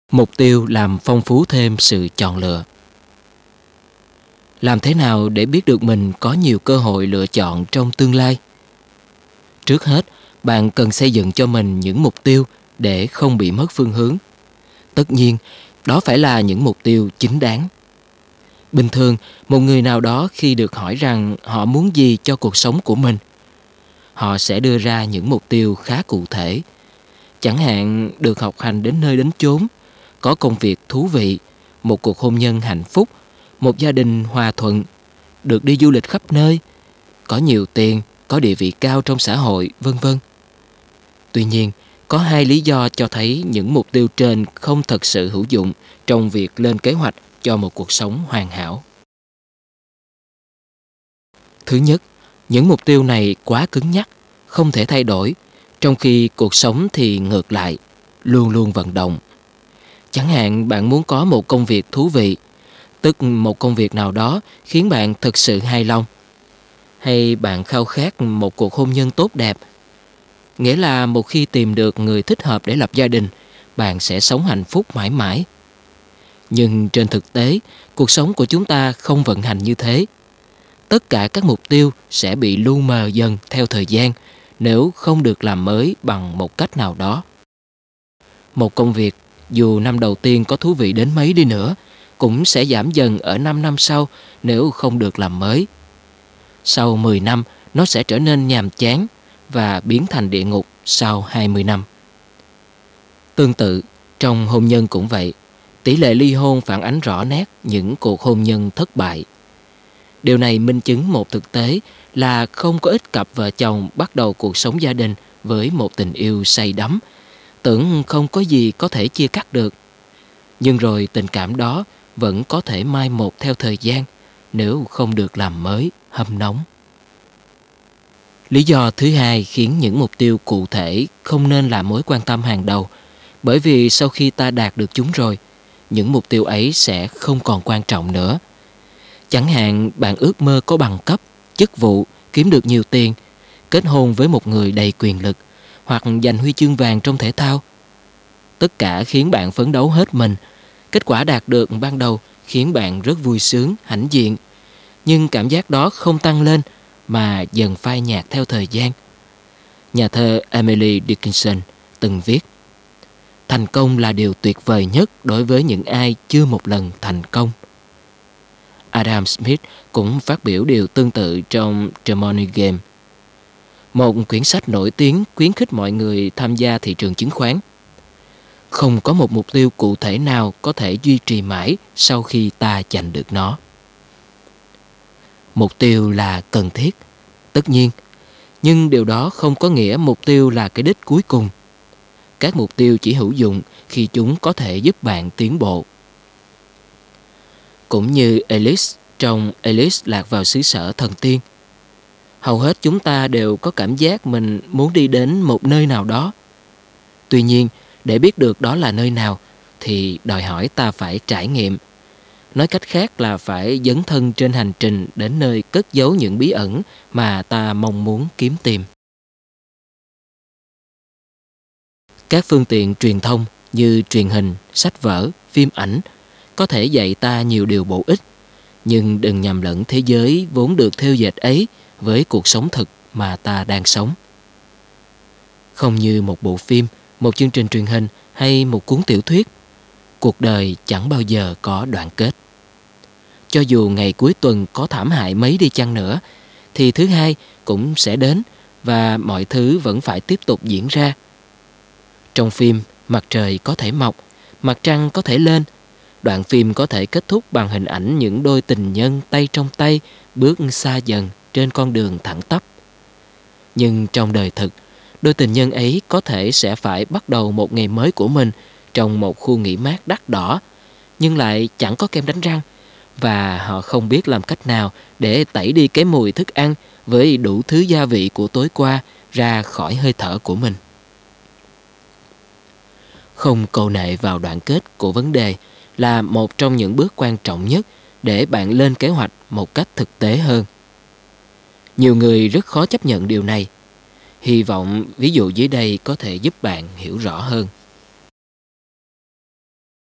Mục tiêu làm phong phú thêm sự chọn lựa. Làm thế nào để biết được mình có nhiều cơ hội lựa chọn trong tương lai? Trước hết, bạn cần xây dựng cho mình những mục tiêu để không bị mất phương hướng. Tất nhiên, đó phải là những mục tiêu chính đáng. Bình thường, một người nào đó khi được hỏi rằng họ muốn gì cho cuộc sống của mình, họ sẽ đưa ra những mục tiêu khá cụ thể. Chẳng hạn được học hành đến nơi đến chốn, có công việc thú vị, một cuộc hôn nhân hạnh phúc, một gia đình hòa thuận, được đi du lịch khắp nơi, có nhiều tiền, có địa vị cao trong xã hội, vân vân. Tuy nhiên, có hai lý do cho thấy những mục tiêu trên không thật sự hữu dụng trong việc lên kế hoạch cho một cuộc sống hoàn hảo. Thứ nhất, những mục tiêu này quá cứng nhắc, không thể thay đổi, trong khi cuộc sống thì ngược lại, luôn luôn vận động. Chẳng hạn bạn muốn có một công việc thú vị, tức một công việc nào đó khiến bạn thực sự hài lòng. Hay bạn khao khát một cuộc hôn nhân tốt đẹp, nghĩa là một khi tìm được người thích hợp để lập gia đình, bạn sẽ sống hạnh phúc mãi mãi. Nhưng trên thực tế, cuộc sống của chúng ta không vận hành như thế. Tất cả các mục tiêu sẽ bị lu mờ dần theo thời gian nếu không được làm mới bằng một cách nào đó. Một công việc, dù năm đầu tiên có thú vị đến mấy đi nữa, cũng sẽ giảm dần ở 5 năm sau nếu không được làm mới. Sau 10 năm, nó sẽ trở nên nhàm chán và biến thành địa ngục sau 20 năm. Tương tự, trong hôn nhân cũng vậy, tỷ lệ ly hôn phản ánh rõ nét những cuộc hôn nhân thất bại. Điều này minh chứng một thực tế là không có ít cặp vợ chồng bắt đầu cuộc sống gia đình với một tình yêu say đắm, tưởng không có gì có thể chia cắt được. Nhưng rồi tình cảm đó vẫn có thể mai một theo thời gian nếu không được làm mới, hâm nóng. Lý do thứ hai khiến những mục tiêu cụ thể không nên là mối quan tâm hàng đầu, bởi vì sau khi ta đạt được chúng rồi, những mục tiêu ấy sẽ không còn quan trọng nữa. Chẳng hạn bạn ước mơ có bằng cấp, chức vụ, kiếm được nhiều tiền, kết hôn với một người đầy quyền lực, hoặc giành huy chương vàng trong thể thao. Tất cả khiến bạn phấn đấu hết mình. Kết quả đạt được ban đầu khiến bạn rất vui sướng, hãnh diện. Nhưng cảm giác đó không tăng lên mà dần phai nhạt theo thời gian. Nhà thơ Emily Dickinson từng viết: thành công là điều tuyệt vời nhất đối với những ai chưa một lần thành công. Adam Smith cũng phát biểu điều tương tự trong The Money Game, một quyển sách nổi tiếng khuyến khích mọi người tham gia thị trường chứng khoán. Không có một mục tiêu cụ thể nào có thể duy trì mãi sau khi ta giành được nó. Mục tiêu là cần thiết, tất nhiên, nhưng điều đó không có nghĩa mục tiêu là cái đích cuối cùng. Các mục tiêu chỉ hữu dụng khi chúng có thể giúp bạn tiến bộ. Cũng như Alice trong Alice lạc vào xứ sở thần tiên, hầu hết chúng ta đều có cảm giác mình muốn đi đến một nơi nào đó. Tuy nhiên, để biết được đó là nơi nào thì đòi hỏi ta phải trải nghiệm. Nói cách khác là phải dấn thân trên hành trình đến nơi cất giấu những bí ẩn mà ta mong muốn kiếm tìm. Các phương tiện truyền thông như truyền hình, sách vở, phim ảnh có thể dạy ta nhiều điều bổ ích, nhưng đừng nhầm lẫn thế giới vốn được thêu dệt ấy với cuộc sống thực mà ta đang sống. Không như một bộ phim, một chương trình truyền hình hay một cuốn tiểu thuyết, cuộc đời chẳng bao giờ có đoạn kết. Cho dù ngày cuối tuần có thảm hại mấy đi chăng nữa, thì thứ hai cũng sẽ đến và mọi thứ vẫn phải tiếp tục diễn ra. Trong phim, mặt trời có thể mọc, mặt trăng có thể lên. Đoạn phim có thể kết thúc bằng hình ảnh những đôi tình nhân tay trong tay bước xa dần trên con đường thẳng tắp. Nhưng trong đời thực, đôi tình nhân ấy có thể sẽ phải bắt đầu một ngày mới của mình trong một khu nghỉ mát đắt đỏ, nhưng lại chẳng có kem đánh răng, và họ không biết làm cách nào để tẩy đi cái mùi thức ăn với đủ thứ gia vị của tối qua ra khỏi hơi thở của mình. Không cầu nệ vào đoạn kết của vấn đề là một trong những bước quan trọng nhất để bạn lên kế hoạch một cách thực tế hơn. Nhiều người rất khó chấp nhận điều này. Hy vọng ví dụ dưới đây có thể giúp bạn hiểu rõ hơn.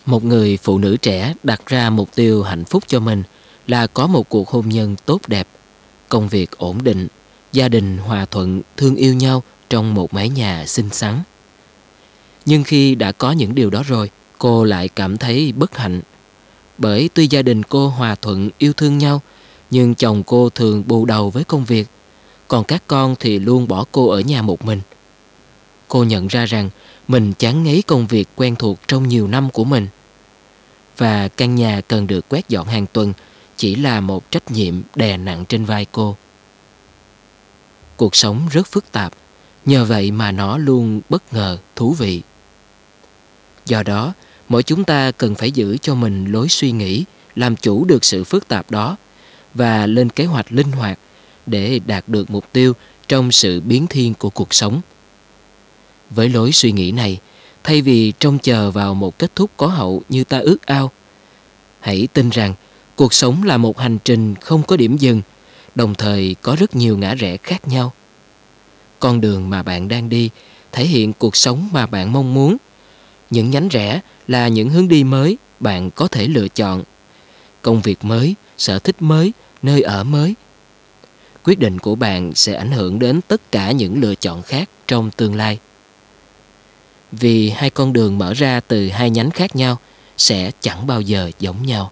Một người phụ nữ trẻ đặt ra mục tiêu hạnh phúc cho mình là có một cuộc hôn nhân tốt đẹp, công việc ổn định, gia đình hòa thuận, thương yêu nhau trong một mái nhà xinh xắn. Nhưng khi đã có những điều đó rồi, cô lại cảm thấy bất hạnh. Bởi tuy gia đình cô hòa thuận yêu thương nhau, nhưng chồng cô thường bù đầu với công việc, còn các con thì luôn bỏ cô ở nhà một mình. Cô nhận ra rằng mình chán ngấy công việc quen thuộc trong nhiều năm của mình, và căn nhà cần được quét dọn hàng tuần chỉ là một trách nhiệm đè nặng trên vai cô. Cuộc sống rất phức tạp, nhờ vậy mà nó luôn bất ngờ, thú vị. Do đó, mỗi chúng ta cần phải giữ cho mình lối suy nghĩ, làm chủ được sự phức tạp đó và lên kế hoạch linh hoạt để đạt được mục tiêu trong sự biến thiên của cuộc sống. Với lối suy nghĩ này, thay vì trông chờ vào một kết thúc có hậu như ta ước ao, hãy tin rằng cuộc sống là một hành trình không có điểm dừng, đồng thời có rất nhiều ngã rẽ khác nhau. Con đường mà bạn đang đi thể hiện cuộc sống mà bạn mong muốn. Những nhánh rẽ là những hướng đi mới bạn có thể lựa chọn. Công việc mới, sở thích mới, nơi ở mới. Quyết định của bạn sẽ ảnh hưởng đến tất cả những lựa chọn khác trong tương lai. Vì hai con đường mở ra từ hai nhánh khác nhau sẽ chẳng bao giờ giống nhau.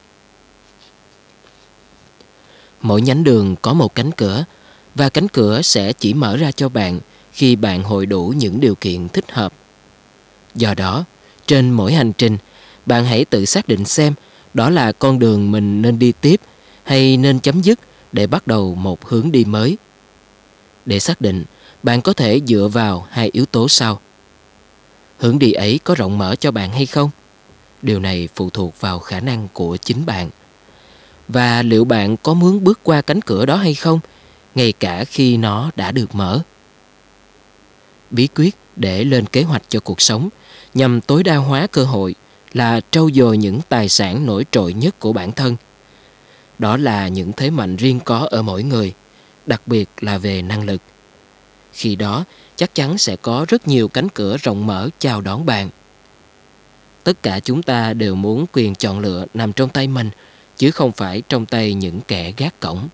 Mỗi nhánh đường có một cánh cửa, và cánh cửa sẽ chỉ mở ra cho bạn khi bạn hội đủ những điều kiện thích hợp. Do đó, trên mỗi hành trình, bạn hãy tự xác định xem đó là con đường mình nên đi tiếp hay nên chấm dứt để bắt đầu một hướng đi mới. Để xác định, bạn có thể dựa vào hai yếu tố sau. Hướng đi ấy có rộng mở cho bạn hay không? Điều này phụ thuộc vào khả năng của chính bạn. Và liệu bạn có muốn bước qua cánh cửa đó hay không, ngay cả khi nó đã được mở? Bí quyết để lên kế hoạch cho cuộc sống nhằm tối đa hóa cơ hội là trau dồi những tài sản nổi trội nhất của bản thân. Đó là những thế mạnh riêng có ở mỗi người, đặc biệt là về năng lực. Khi đó, chắc chắn sẽ có rất nhiều cánh cửa rộng mở chào đón bạn. Tất cả chúng ta đều muốn quyền chọn lựa nằm trong tay mình, chứ không phải trong tay những kẻ gác cổng.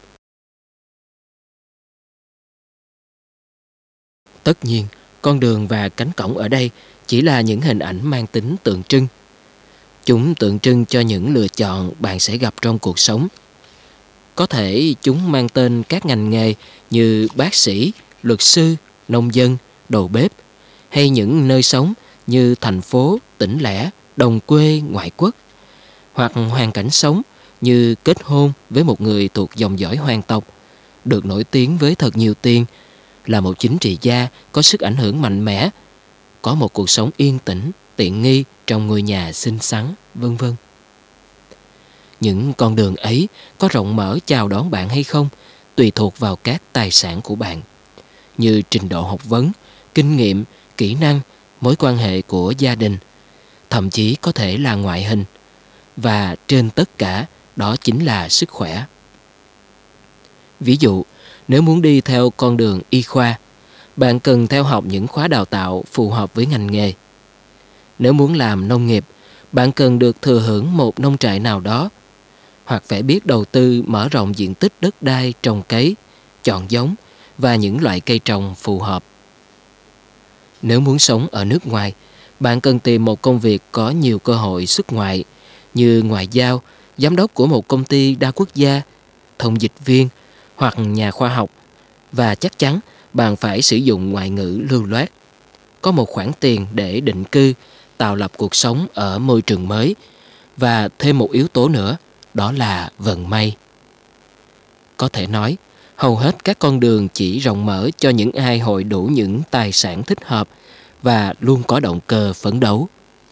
Tất nhiên, con đường và cánh cổng ở đây chỉ là những hình ảnh mang tính tượng trưng. Chúng tượng trưng cho những lựa chọn bạn sẽ gặp trong cuộc sống. Có thể chúng mang tên các ngành nghề như bác sĩ, luật sư, nông dân, đầu bếp, hay những nơi sống như thành phố, tỉnh lẻ, đồng quê, ngoại quốc, hoặc hoàn cảnh sống như kết hôn với một người thuộc dòng dõi hoàng tộc, được nổi tiếng với thật nhiều tiền, là một chính trị gia có sức ảnh hưởng mạnh mẽ, có một cuộc sống yên tĩnh, tiện nghi trong ngôi nhà xinh xắn, vân vân. Những con đường ấy có rộng mở chào đón bạn hay không tùy thuộc vào các tài sản của bạn, như trình độ học vấn, kinh nghiệm, kỹ năng, mối quan hệ của gia đình, thậm chí có thể là ngoại hình, và trên tất cả đó chính là sức khỏe. Ví dụ, nếu muốn đi theo con đường y khoa, bạn cần theo học những khóa đào tạo phù hợp với ngành nghề. Nếu muốn làm nông nghiệp, bạn cần được thừa hưởng một nông trại nào đó, hoặc phải biết đầu tư mở rộng diện tích đất đai trồng cấy, chọn giống và những loại cây trồng phù hợp. Nếu muốn sống ở nước ngoài, bạn cần tìm một công việc có nhiều cơ hội xuất ngoại, như ngoại giao, giám đốc của một công ty đa quốc gia, thông dịch viên hoặc nhà khoa học, và chắc chắn bạn phải sử dụng ngoại ngữ lưu loát. Có một khoản tiền để định cư, tạo lập cuộc sống ở môi trường mới, và thêm một yếu tố nữa, đó là vận may. Có thể nói, hầu hết các con đường chỉ rộng mở cho những ai hội đủ những tài sản thích hợp và luôn có động cơ phấn đấu.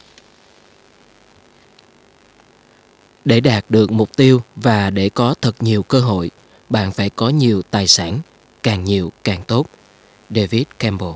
Để đạt được mục tiêu và để có thật nhiều cơ hội, bạn phải có nhiều tài sản, càng nhiều càng tốt. David Campbell.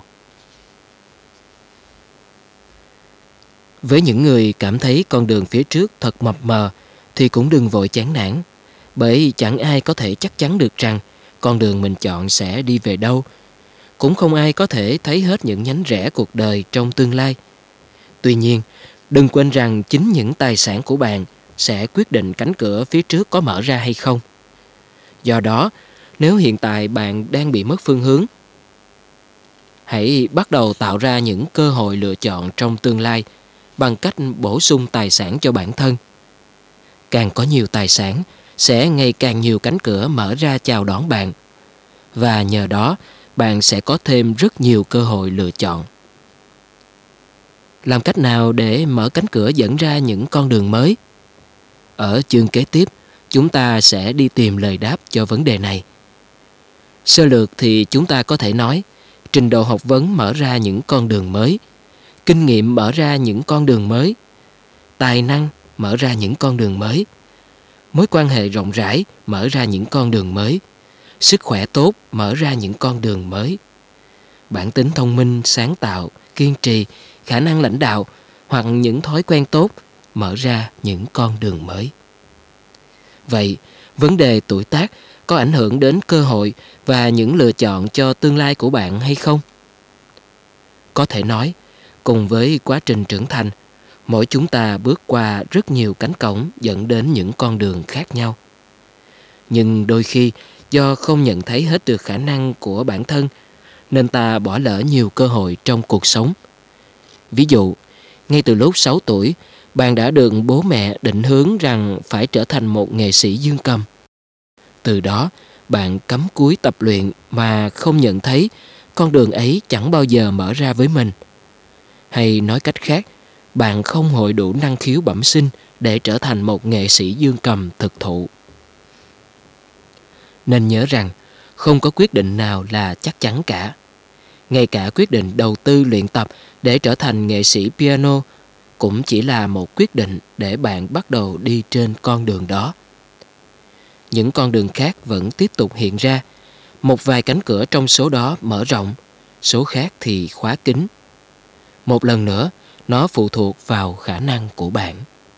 Với những người cảm thấy con đường phía trước thật mập mờ thì cũng đừng vội chán nản, bởi chẳng ai có thể chắc chắn được rằng con đường mình chọn sẽ đi về đâu. Cũng không ai có thể thấy hết những nhánh rẽ cuộc đời trong tương lai. Tuy nhiên, Đừng quên rằng chính những tài sản của bạn sẽ quyết định cánh cửa phía trước có mở ra hay không. Do đó, nếu hiện tại bạn đang bị mất phương hướng, hãy bắt đầu tạo ra những cơ hội lựa chọn trong tương lai bằng cách bổ sung tài sản cho bản thân. Càng có nhiều tài sản, sẽ ngày càng nhiều cánh cửa mở ra chào đón bạn. Và nhờ đó, bạn sẽ có thêm rất nhiều cơ hội lựa chọn. Làm cách nào để mở cánh cửa dẫn ra những con đường mới? Ở chương kế tiếp, chúng ta sẽ đi tìm lời đáp cho vấn đề này. Sơ lược thì chúng ta có thể nói, trình độ học vấn mở ra những con đường mới, kinh nghiệm mở ra những con đường mới, tài năng mở ra những con đường mới, mối quan hệ rộng rãi mở ra những con đường mới, sức khỏe tốt mở ra những con đường mới, bản tính thông minh, sáng tạo, kiên trì, khả năng lãnh đạo hoặc những thói quen tốt mở ra những con đường mới. Vậy, vấn đề tuổi tác có ảnh hưởng đến cơ hội và những lựa chọn cho tương lai của bạn hay không? Có thể nói, cùng với quá trình trưởng thành, mỗi chúng ta bước qua rất nhiều cánh cổng dẫn đến những con đường khác nhau. Nhưng đôi khi, do không nhận thấy hết được khả năng của bản thân, nên ta bỏ lỡ nhiều cơ hội trong cuộc sống. Ví dụ, ngay từ lúc 6 tuổi, bạn đã được bố mẹ định hướng rằng phải trở thành một nghệ sĩ dương cầm. Từ đó, bạn cắm cúi tập luyện mà không nhận thấy con đường ấy chẳng bao giờ mở ra với mình. Hay nói cách khác, bạn không hội đủ năng khiếu bẩm sinh để trở thành một nghệ sĩ dương cầm thực thụ. Nên nhớ rằng, không có quyết định nào là chắc chắn cả. Ngay cả quyết định đầu tư luyện tập để trở thành nghệ sĩ piano cũng chỉ là một quyết định để bạn bắt đầu đi trên con đường đó. Những con đường khác vẫn tiếp tục hiện ra. Một vài cánh cửa trong số đó mở rộng, số khác thì khóa kín. Một lần nữa, nó phụ thuộc vào khả năng của bạn.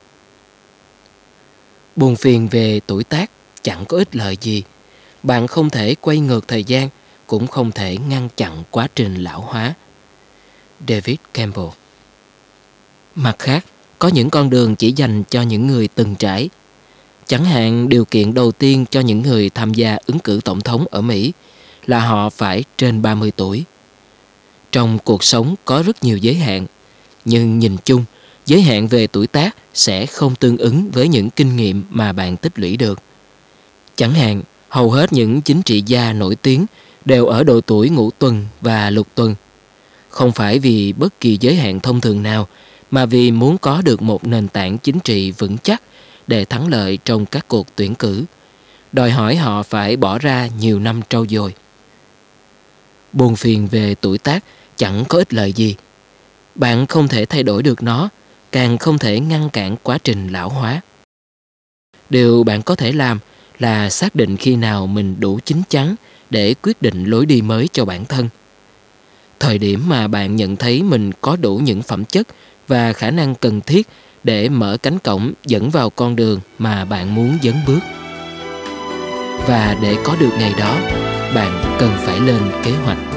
Buồn phiền về tuổi tác chẳng có ích lợi gì. Bạn không thể quay ngược thời gian, cũng không thể ngăn chặn quá trình lão hóa. David Campbell. Mặt khác, có những con đường chỉ dành cho những người từng trải. Chẳng hạn, điều kiện đầu tiên cho những người tham gia ứng cử tổng thống ở Mỹ là họ phải trên 30 tuổi. Trong cuộc sống có rất nhiều giới hạn, nhưng nhìn chung, giới hạn về tuổi tác sẽ không tương ứng với những kinh nghiệm mà bạn tích lũy được. Chẳng hạn, hầu hết những chính trị gia nổi tiếng đều ở độ tuổi ngũ tuần và lục tuần. Không phải vì bất kỳ giới hạn thông thường nào, mà vì muốn có được một nền tảng chính trị vững chắc để thắng lợi trong các cuộc tuyển cử, đòi hỏi họ phải bỏ ra nhiều năm trau dồi. Buồn phiền về tuổi tác chẳng có ích lợi gì. Bạn không thể thay đổi được nó, càng không thể ngăn cản quá trình lão hóa. Điều bạn có thể làm là xác định khi nào mình đủ chín chắn để quyết định lối đi mới cho bản thân. Thời điểm mà bạn nhận thấy mình có đủ những phẩm chất và khả năng cần thiết để mở cánh cổng dẫn vào con đường mà bạn muốn dấn bước. Và để có được ngày đó, bạn cần phải lên kế hoạch.